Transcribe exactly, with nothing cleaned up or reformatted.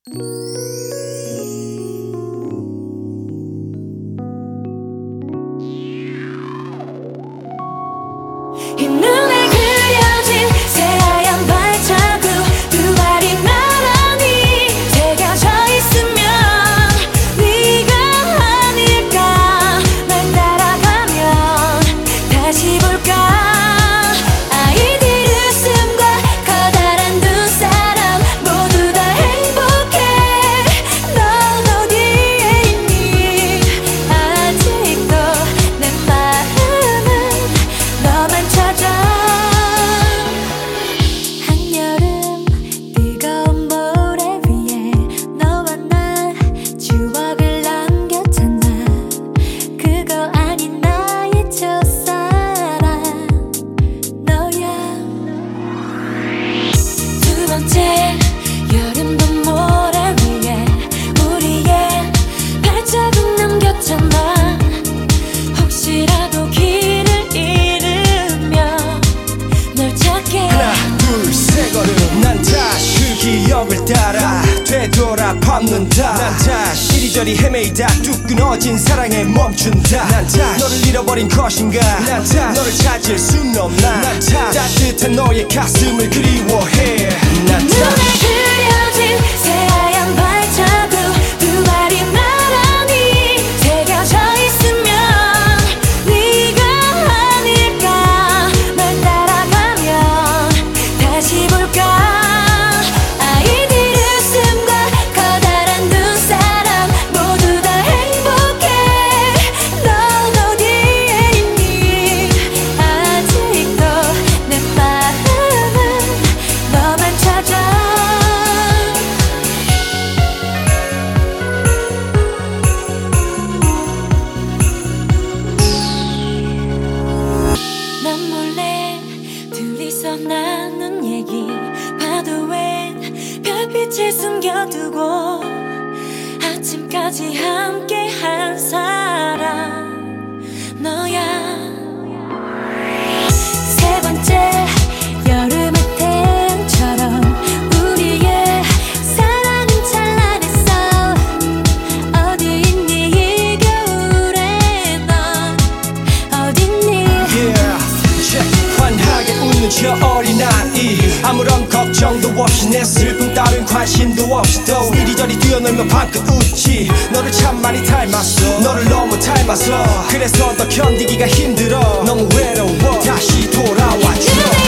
이 눈에 그려진 새하얀 발자국 두 발이 나란히 새겨져 있으면 네가 아닐까. 날 따라가면 다시 볼까. 아이들 웃음과 커다란 두 사람 모두 다 행복해. 넌 어디에 있니? 아직도 내 마음은 너만 찾아. 한여름 뜨거운 모래 위에 너와 나 추억을 남겼잖아. 그거 아닌 나의 첫사랑 너야. 두 번째 여름밤 모래 위에 우리의 발자국 남겼잖아. 혹시라도 길을 잃으면 널 찾게. 하나 둘 세 걸음 난 다시 그 기억을 따라 되돌아 밟는다. 난 다시 이리저리 헤매이다 뚝 끊어진 사랑에 멈춘다. 난 다시 너를 잃어버린 것인가. 난 다시 너를 찾을 순 없나. 난 다시 따뜻한 너의 가슴을 그리워해. 난 눈에 다시 그려진 새하얀 발자국 두 발이 나란히 새겨져 있으면 네가 아닐까. 널 따라가면 다시 볼까. 아이들 웃음과 커다란 두 사람 모두 다 행복해. 넌 어디에 있니? 아직도 내 마음은 너만 찾아. 난 몰래 둘이서 나눈 얘기 파도엔 별빛을 숨겨두고 아침까지 함께한 사람 너야. 세 번째 여름의 태양처럼 우리의 사랑은 찬란했어. 어디 있니 이 겨울에 넌 어딨니. Yeah, check. 환하게 웃는 저 어린아이 아무런 걱정도 없이 내 슬픔 따윈 관심도 없이 또 이리저리 뛰어놀며 방긋 웃지. 너를 참 많이 닮았어. 너를 너무 닮아서 그래서 더 견디기가 힘들어. 너무 외로워. 다시 돌아와줘.